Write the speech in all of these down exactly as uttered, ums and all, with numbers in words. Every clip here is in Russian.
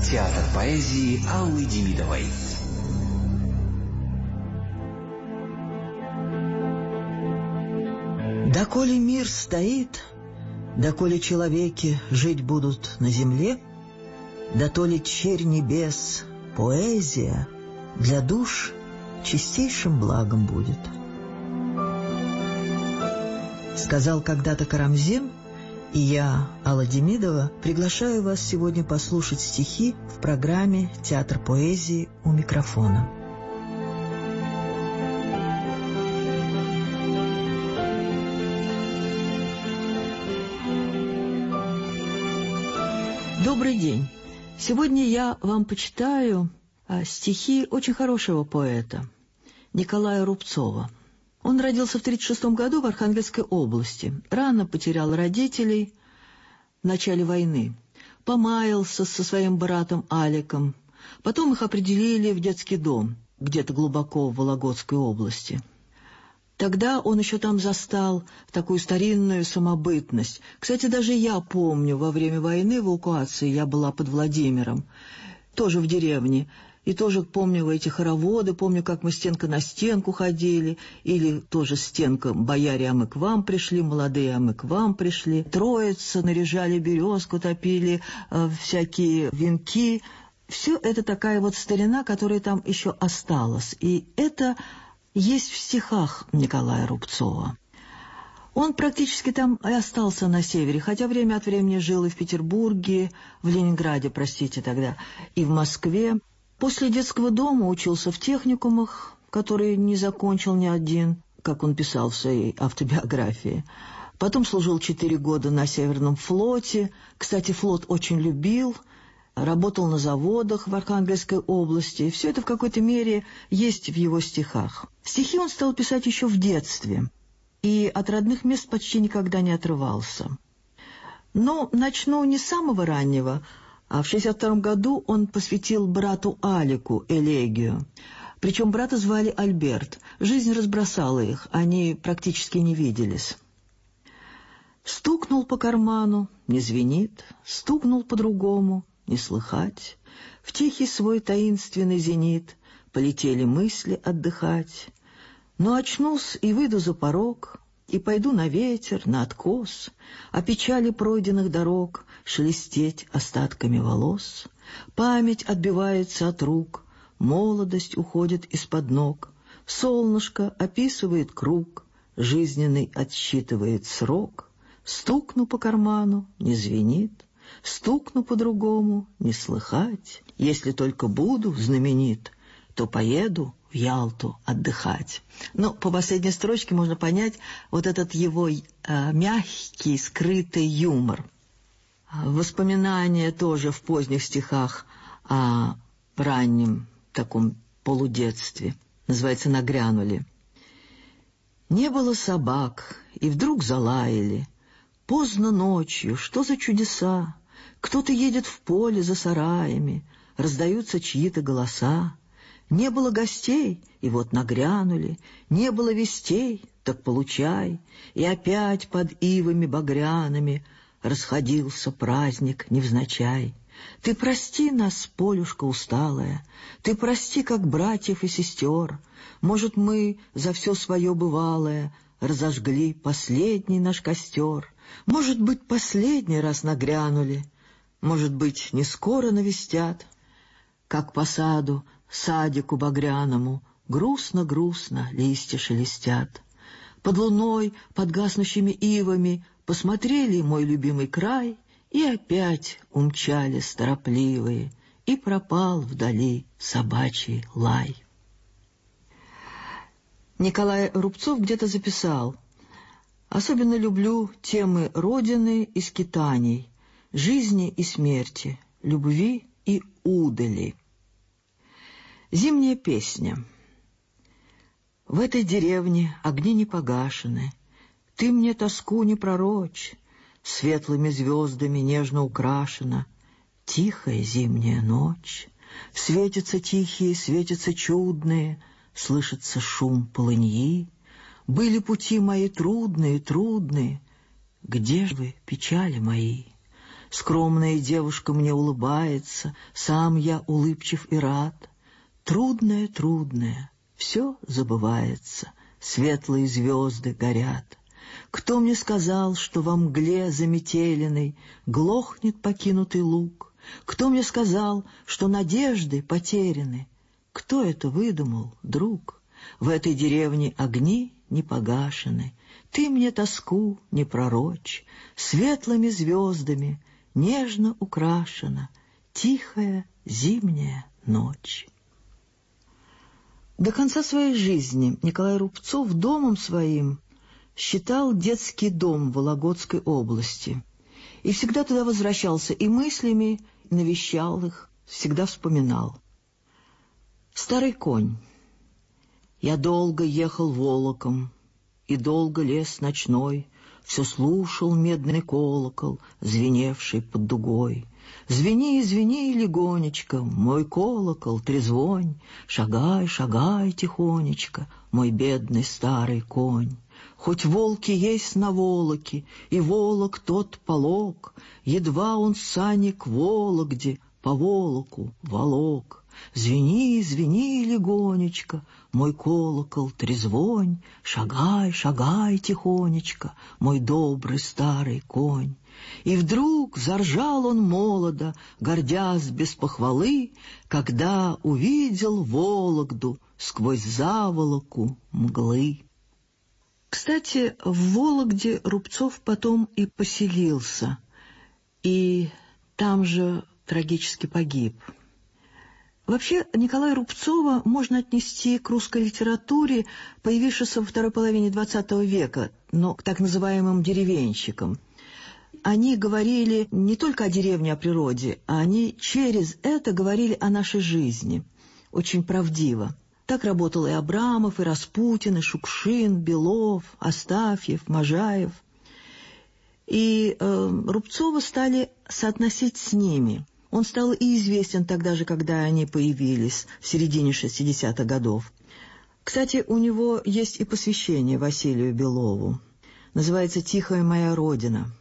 Театр поэзии Аллы Демидовой. Доколе мир стоит, доколе человеки жить будут на земле, дотоле черь небес, поэзия для душ чистейшим благом будет. Сказал когда-то Карамзин, и я, Алла Демидова, приглашаю вас сегодня послушать стихи в программе «Театр поэзии» у микрофона. Добрый день. Сегодня я вам почитаю стихи очень хорошего поэта Николая Рубцова. Он родился в тридцать шестом году в Архангельской области. Рано потерял родителей в начале войны. Помаялся со своим братом Аликом. Потом их определили в детский дом, где-то глубоко в Вологодской области. Тогда он еще там застал такую старинную самобытность. Кстати, даже я помню, во время войны, эвакуации, я была под Владимиром, тоже в деревне. И тоже помню эти хороводы, помню, как мы стенка на стенку ходили, или тоже стенка «Бояре, а мы к вам пришли», «Молодые, а мы к вам пришли». Троица, наряжали березку, топили э, всякие венки. Все это такая вот старина, которая там еще осталась. И это есть в стихах Николая Рубцова. Он практически там и остался на севере, хотя время от времени жил и в Петербурге, в Ленинграде, простите, тогда, и в Москве. После детского дома учился в техникумах, которые не закончил ни один, как он писал в своей автобиографии. Потом служил четыре года на Северном флоте. Кстати, флот очень любил, работал на заводах в Архангельской области. И все это в какой-то мере есть в его стихах. Стихи он стал писать еще в детстве, и от родных мест почти никогда не отрывался. Но начну не с самого раннего, а в шестьдесят втором году он посвятил брату Алику элегию. Причем брата звали Альберт. Жизнь разбросала их, они практически не виделись. Стукнул по карману, не звенит, стукнул по-другому, не слыхать. В тихий свой таинственный зенит полетели мысли отдыхать. Но очнулся и выйду за порог, и пойду на ветер, на откос, о печали пройденных дорог шелестеть остатками волос. Память отбивается от рук, молодость уходит из-под ног, солнышко описывает круг, жизненный отсчитывает срок. Стукну по карману, не звенит, стукну по-другому, не слыхать. Если только буду знаменит, то поеду в Ялту отдыхать. Но по последней строчке можно понять вот этот его э, мягкий, скрытый юмор. Воспоминания тоже в поздних стихах о раннем таком полудетстве. Называется «Нагрянули». Не было собак, и вдруг залаяли. Поздно ночью, что за чудеса? Кто-то едет в поле за сараями, раздаются чьи-то голоса. Не было гостей, и вот нагрянули, не было вестей, так получай. И опять под ивами багряными расходился праздник невзначай. Ты прости нас, полюшка усталая, ты прости, как братьев и сестер. Может, мы за все свое бывалое разожгли последний наш костер. Может быть, последний раз нагрянули, может быть, не скоро навестят. Как по саду, садику багряному, грустно-грустно листья шелестят. Под луной, под гаснущими ивами посмотрели мой любимый край, и опять умчались торопливые, и пропал вдали собачий лай. Николай Рубцов где-то записал: «Особенно люблю темы родины и скитаний, жизни и смерти, любви и удали». Зимняя песня. В этой деревне огни не погашены, ты мне тоску не пророчь, светлыми звездами нежно украшена тихая зимняя ночь. Светятся тихие, светятся чудные, слышится шум полыньи. Были пути мои трудные, трудные, где ж вы, печали мои? Скромная девушка мне улыбается, сам я улыбчив и рад. Трудное, трудное, все забывается, светлые звезды горят. Кто мне сказал, что во мгле заметеленной глохнет покинутый луг? Кто мне сказал, что надежды потеряны? Кто это выдумал, друг? В этой деревне огни не погашены. Ты мне тоску не пророчь. Светлыми звездами нежно украшена тихая зимняя ночь. До конца своей жизни Николай Рубцов домом своим считал детский дом в Вологодской области. И всегда туда возвращался и мыслями навещал их, всегда вспоминал. Старый конь. Я долго ехал волоком, и долго лес ночной, все слушал медный колокол, звеневший под дугой. Звени, звени легонечко, мой колокол, трезвонь, шагай, шагай тихонечко, мой бедный старый конь. Хоть волки есть на волоке, и волок тот полог, едва он сани к Вологде по волоку волок. Звени, звени легонечко, мой колокол, трезвонь, шагай, шагай тихонечко, мой добрый старый конь. И вдруг заржал он молодо, гордясь без похвалы, когда увидел Вологду сквозь заволоку мглы. Кстати, в Вологде Рубцов потом и поселился, и там же трагически погиб. Вообще, Николая Рубцова можно отнести к русской литературе, появившейся во второй половине двадцатого века, но к так называемым деревенщикам. Они говорили не только о деревне, о природе, а они через это говорили о нашей жизни, очень правдиво. Так работал и Абрамов, и Распутин, и Шукшин, Белов, Астафьев, Можаев. И э, Рубцова стали соотносить с ними. Он стал и известен тогда же, когда они появились, в середине шестидесятых годов. Кстати, у него есть и посвящение Василию Белову. Называется «Тихая моя родина».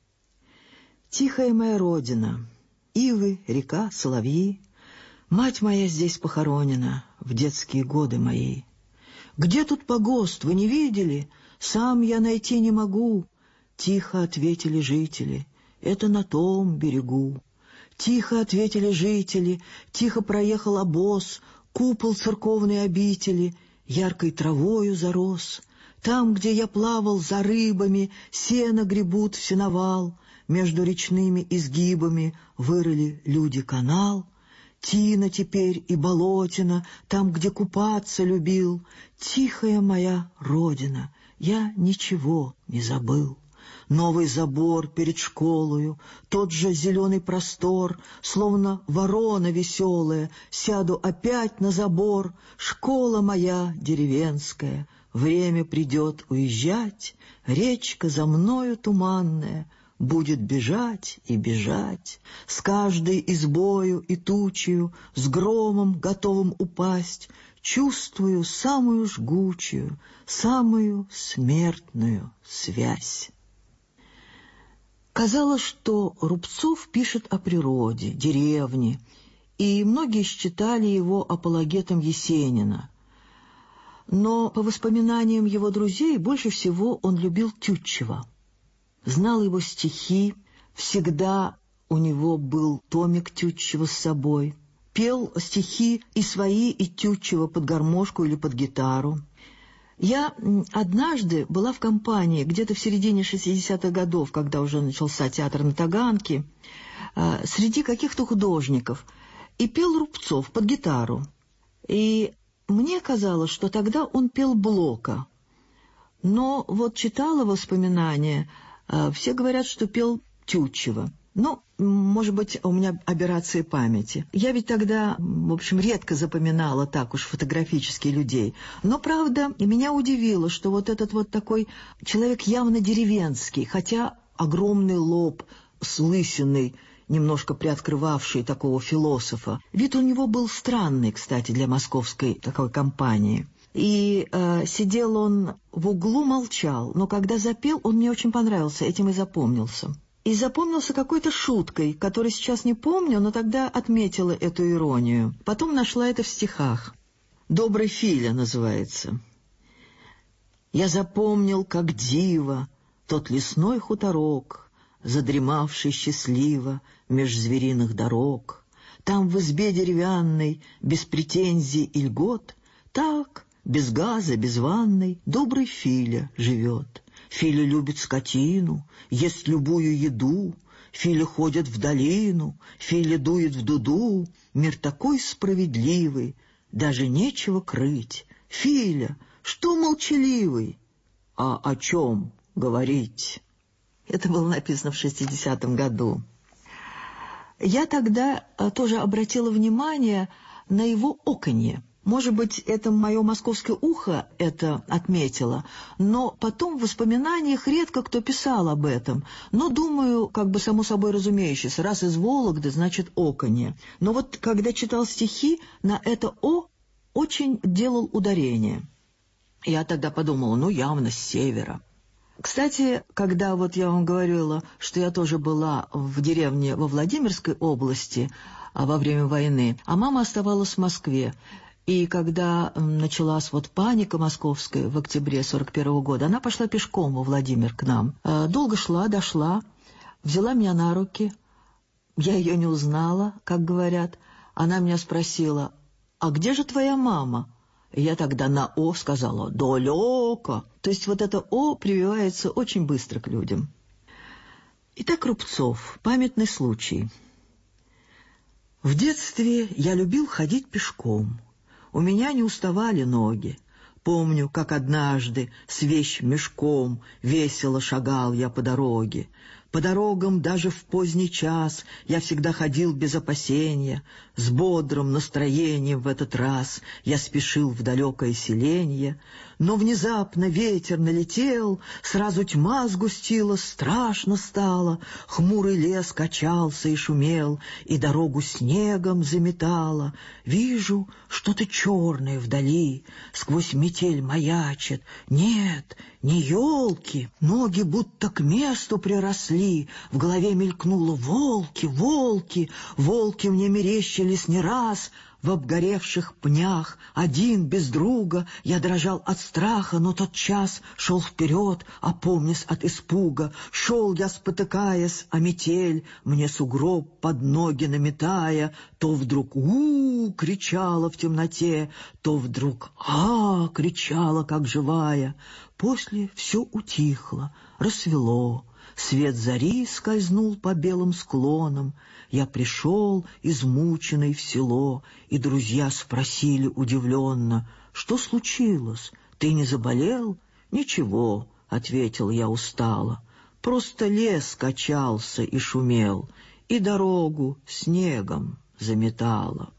«Тихая моя родина, ивы, река, соловьи, мать моя здесь похоронена в детские годы мои. Где тут погост, вы не видели? Сам я найти не могу». Тихо ответили жители, это на том берегу. Тихо ответили жители, тихо проехал обоз, купол церковной обители яркой травою зарос. Там, где я плавал за рыбами, сено гребут в сеновал, между речными изгибами вырыли люди канал. Тина теперь и болотина, там, где купаться любил. Тихая моя родина, я ничего не забыл. Новый забор перед школою, тот же зеленый простор, словно ворона веселая, сяду опять на забор. Школа моя деревенская, время придет уезжать, речка за мною туманная будет бежать и бежать, с каждой избою и тучею, с громом готовым упасть, чувствую самую жгучую, самую смертную связь. Казалось, что Рубцов пишет о природе, деревне, и многие считали его апологетом Есенина. Но, по воспоминаниям его друзей, больше всего он любил Тютчева. Знал его стихи, всегда у него был томик Тютчева с собой. Пел стихи и свои, и Тютчева под гармошку или под гитару. Я однажды была в компании, где-то в середине шестидесятых годов, когда уже начался театр на Таганке, среди каких-то художников, и пел Рубцов под гитару. И мне казалось, что тогда он пел Блока. Но вот читала воспоминания, все говорят, что пел Тютчева. Ну, может быть, у меня аберрации памяти. Я ведь тогда, в общем, редко запоминала так уж фотографически людей. Но, правда, меня удивило, что вот этот вот такой человек явно деревенский, хотя огромный лоб с лысиной, немножко приоткрывавший такого философа. Вид у него был странный, кстати, для московской такой компании. И э, сидел он в углу, молчал, но когда запел, он мне очень понравился, этим и запомнился. и запомнился какой-то шуткой, которую сейчас не помню, но тогда отметила эту иронию. Потом нашла это в стихах. «Добрый Филя» называется. «Я запомнил, как диво, тот лесной хуторок, задремавший счастливо меж звериных дорог. Там в избе деревянной, без претензий и льгот, так, без газа, без ванной, добрый Филя живет. Филя любит скотину, ест любую еду, Филя ходит в долину, Филя дует в дуду. Мир такой справедливый, даже нечего крыть. Филя, что молчаливый? А о чем говорить?» Это было написано в шестидесятом году. Я тогда тоже обратила внимание на его оканье. Может быть, это мое московское ухо это отметило, но потом в воспоминаниях редко кто писал об этом. Но, думаю, как бы само собой разумеющееся, раз из Вологды, значит оканье. Но вот когда читал стихи, на это «о» очень делал ударение. Я тогда подумала, ну, явно с севера. Кстати, когда вот я вам говорила, что я тоже была в деревне во Владимирской области во время войны, а мама оставалась в Москве. И когда началась вот паника московская в октябре сорок первого года, она пошла пешком во Владимир к нам. Долго шла, дошла, взяла меня на руки. Я ее не узнала, как говорят. Она меня спросила, а где же твоя мама? И я тогда на «о» сказала «далеко». То есть вот это «о» прививается очень быстро к людям. Итак, Рубцов. Памятный случай. В детстве я любил ходить пешком. У меня не уставали ноги. Помню, как однажды с вещмешком весело шагал я по дороге. По дорогам даже в поздний час я всегда ходил без опасения. С бодрым настроением в этот раз я спешил в далекое селенье. Но внезапно ветер налетел, сразу тьма сгустилась, страшно стало. Хмурый лес качался и шумел, и дорогу снегом заметало. Вижу, что-то черное вдали, сквозь метель маячит. Нет, не елки, ноги будто к месту приросли. В голове мелькнуло «волки, волки». Волки мне мерещились не раз. В обгоревших пнях, один без друга, я дрожал от страха, но тот час шел вперед, опомнясь от испуга. Шел я, спотыкаясь о метель, мне сугроб под ноги наметая. То вдруг «у-у-у» кричала в темноте, то вдруг «а» кричала, как живая. После все утихло, рассвело. Свет зари скользнул по белым склонам. Я пришел, измученный, в село, и друзья спросили удивленно, что случилось, ты не заболел? Ничего, — ответил я устало, — просто лес качался и шумел, и дорогу снегом заметало.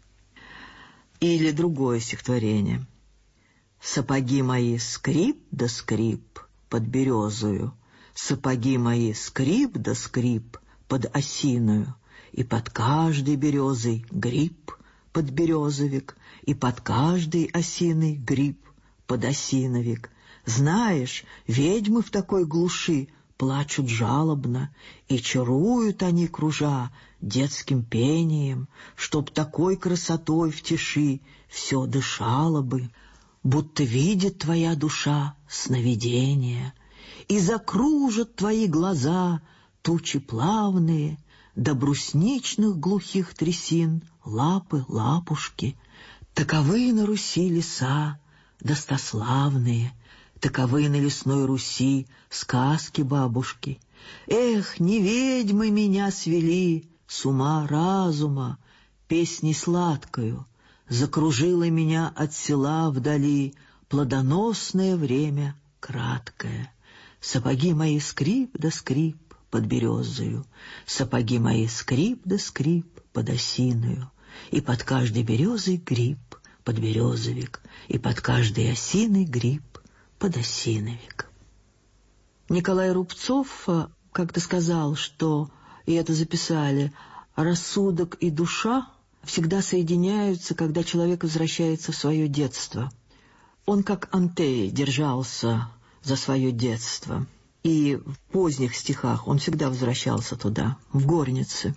Или другое стихотворение. Сапоги мои скрип да скрип под березою, сапоги мои скрип да скрип под осиную, и под каждой березой гриб под березовик, и под каждой осиной гриб под осиновик. Знаешь, ведьмы в такой глуши плачут жалобно, и чаруют они, кружа, детским пением, чтоб такой красотой в тиши все дышало бы, будто видит твоя душа сновидение, и закружат твои глаза тучи плавные, до брусничных глухих трясин лапы, лапушки. Таковы на Руси леса достославные, таковы на лесной Руси сказки бабушки. Эх, не ведьмы меня свели с ума разума, песней сладкою закружило меня от села вдали плодоносное время краткое. Сапоги мои скрип да скрип под березою, сапоги мои скрип да скрип под осиною, и под каждой березой гриб под березовик, и под каждой осиной гриб под осиновик. Николай Рубцов как-то сказал, что, и это записали, рассудок и душа всегда соединяются, когда человек возвращается в свое детство. Он как Антей держался за свое детство. И в поздних стихах он всегда возвращался туда, в горнице.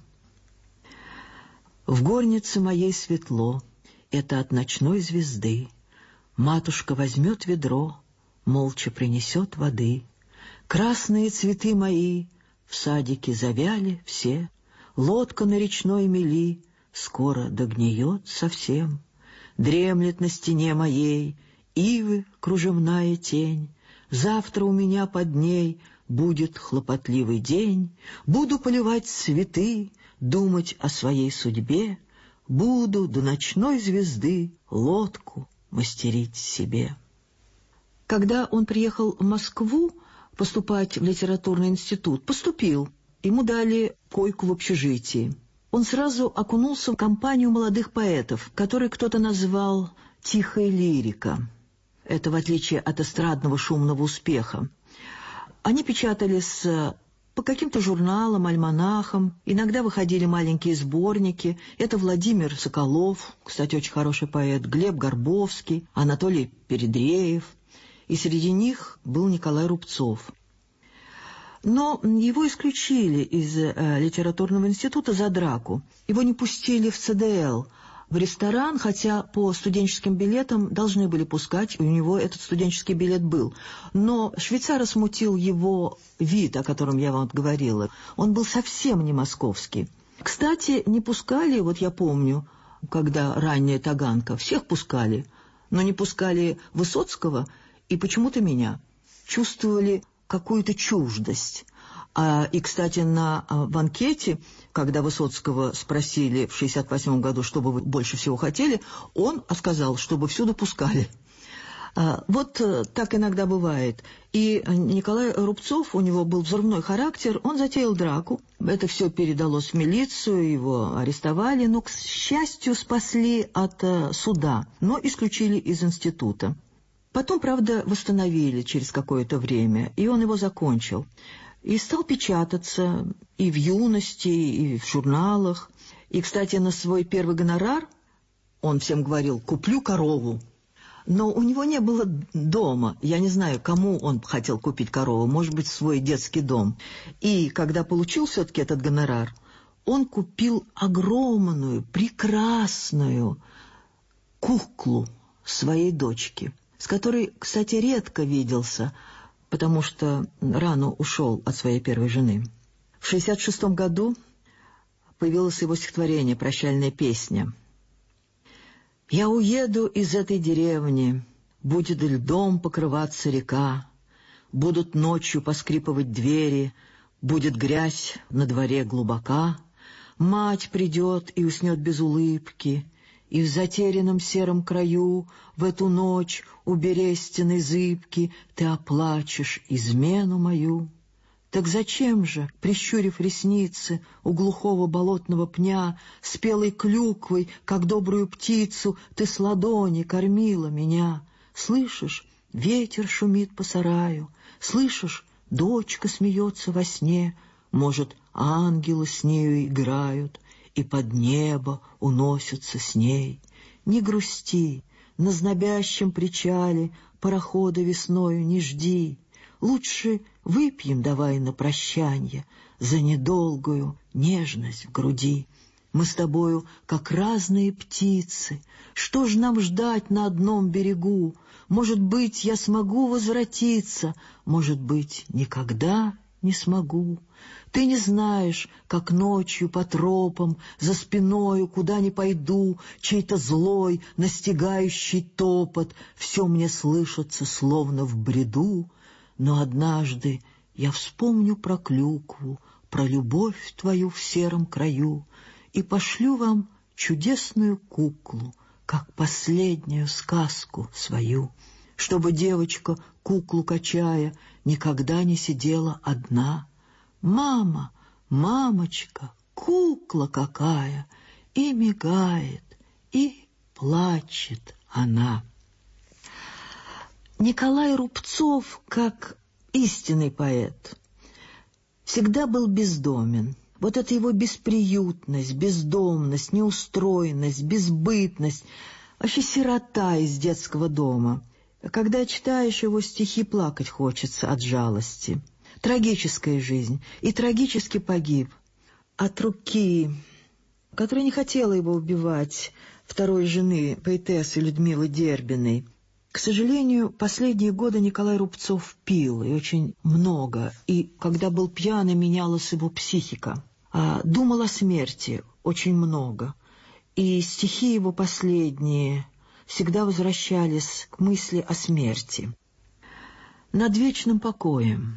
«В горнице моей светло, это от ночной звезды. Матушка возьмет ведро, молча принесет воды. Красные цветы мои в садике завяли все, лодка на речной мели скоро догниет совсем. Дремлет на стене моей ивы кружевная тень. Завтра у меня под ней будет хлопотливый день. Буду поливать цветы, думать о своей судьбе. Буду до ночной звезды лодку мастерить себе». Когда он приехал в Москву поступать в литературный институт, поступил. Ему дали койку в общежитии. Он сразу окунулся в компанию молодых поэтов, которые кто-то назвал «тихая лирика». Это в отличие от эстрадного шумного успеха. Они печатались по каким-то журналам, альманахам, иногда выходили маленькие сборники. Это Владимир Соколов, кстати, очень хороший поэт, Глеб Горбовский, Анатолий Передреев, и среди них был Николай Рубцов. Но его исключили из э, литературного института за драку. Его не пустили в Цэ Дэ Эл, в ресторан, хотя по студенческим билетам должны были пускать, у него этот студенческий билет был. Но швейцара смутил его вид, о котором я вам говорила. Он был совсем не московский. Кстати, не пускали, вот я помню, когда ранняя Таганка, всех пускали, но не пускали Высоцкого и почему-то меня. Чувствовали какую-то чуждость. А, и, кстати, на банкете, когда Высоцкого спросили в шестьдесят восьмом году, что бы вы больше всего хотели, он сказал, чтобы всюду пускали. А, вот так иногда бывает. И Николай Рубцов, у него был взрывной характер, он затеял драку. Это все передалось в милицию, его арестовали, но, к счастью, спасли от суда, но исключили из института. Потом, правда, восстановили через какое-то время, и он его закончил. И стал печататься и в «Юности», и в журналах. И, кстати, на свой первый гонорар он всем говорил «куплю корову». Но у него не было дома. Я не знаю, кому он хотел купить корову, может быть, свой детский дом. И когда получил все-таки этот гонорар, он купил огромную, прекрасную куклу своей дочки, с которой, кстати, редко виделся, потому что рано ушел от своей первой жены. В шестьдесят шестом году появилось его стихотворение «Прощальная песня». «Я уеду из этой деревни, будет льдом покрываться река, будут ночью поскрипывать двери, будет грязь на дворе глубока, мать придет и уснет без улыбки, и в затерянном сером краю в эту ночь у берестяной зыбки ты оплачешь измену мою. Так зачем же, прищурив ресницы, у глухого болотного пня, спелой клюквой, как добрую птицу, ты с ладони кормила меня? Слышишь, ветер шумит по сараю, слышишь, дочка смеется во сне, может, ангелы с нею играют, и под небо уносятся с ней. Не грусти, на знобящем причале парохода весною не жди. Лучше выпьем давай на прощанье за недолгую нежность в груди. Мы с тобою как разные птицы. Что ж нам ждать на одном берегу? Может быть, я смогу возвратиться, может быть, никогда не смогу. Ты не знаешь, как ночью по тропам, за спиною, куда ни пойду, чей-то злой, настигающий топот, все мне слышится, словно в бреду. Но однажды я вспомню про клюкву, про любовь твою в сером краю, и пошлю вам чудесную куклу, как последнюю сказку свою, чтобы девочка, куклу качая, никогда не сидела одна. Мама, мамочка, кукла какая, и мигает, и плачет она. Николай Рубцов, как истинный поэт, всегда был бездомен. Вот эта его бесприютность, бездомность, неустроенность, безбытность, вообще сирота из детского дома. Когда читаешь его стихи, плакать хочется от жалости. Трагическая жизнь, и трагически погиб. От руки, которая не хотела его убивать, второй жены, поэтессы Людмилы Дербиной. К сожалению, последние годы Николай Рубцов пил, и очень много, и когда был пьяный, менялась его психика. А, думал о смерти очень много, и стихи его последние всегда возвращались к мысли о смерти. Над вечным покоем,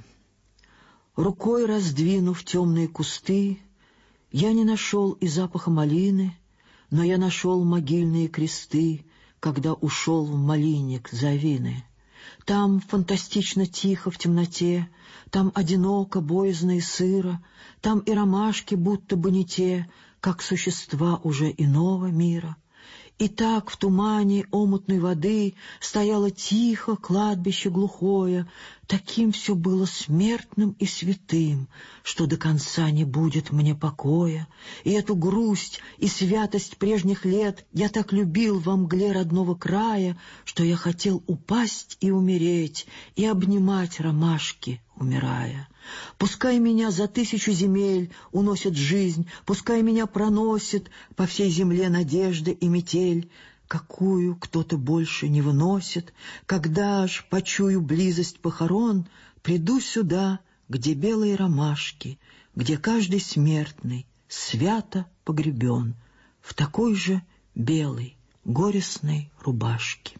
рукой раздвинув темные кусты, я не нашел и запаха малины, но я нашел могильные кресты, когда ушел в малинник за вины. Там фантастично тихо в темноте, там одиноко, боязно и сыро, там и ромашки будто бы не те, как существа уже иного мира. И так в тумане омутной воды стояло тихо кладбище глухое, таким все было смертным и святым, что до конца не будет мне покоя. И эту грусть и святость прежних лет я так любил во мгле родного края, что я хотел упасть и умереть, и обнимать ромашки, умирая. Пускай меня за тысячу земель уносит жизнь, пускай меня проносит по всей земле надежда и метель, какую кто-то больше не выносит. Когда ж почую близость похорон, приду сюда, где белые ромашки, где каждый смертный свято погребен в такой же белой горестной рубашке.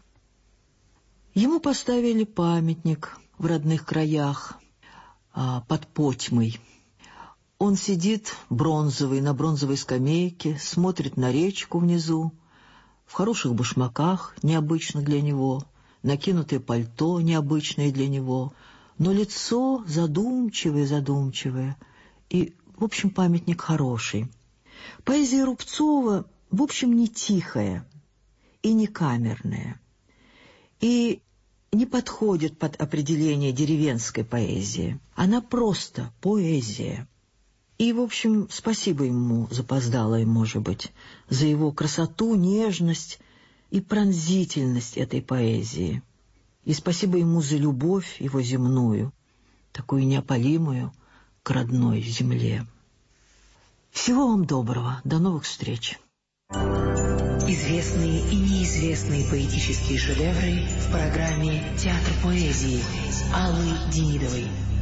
Ему поставили памятник в родных краях, под Потьмой. Он сидит бронзовый на бронзовой скамейке, смотрит на речку внизу, в хороших башмаках, необычно для него, накинутое пальто, необычное для него, но лицо задумчивое-задумчивое, и, в общем, памятник хороший. Поэзия Рубцова, в общем, не тихая и не камерная, и не подходит под определение деревенской поэзии. Она просто поэзия. И, в общем, спасибо ему, запоздалое, может быть, за его красоту, нежность и пронзительность этой поэзии. И спасибо ему за любовь его земную, такую неопалимую, к родной земле. Всего вам доброго. До новых встреч. Известные и неизвестные поэтические шедевры в программе «Театр поэзии» Аллы Демидовой.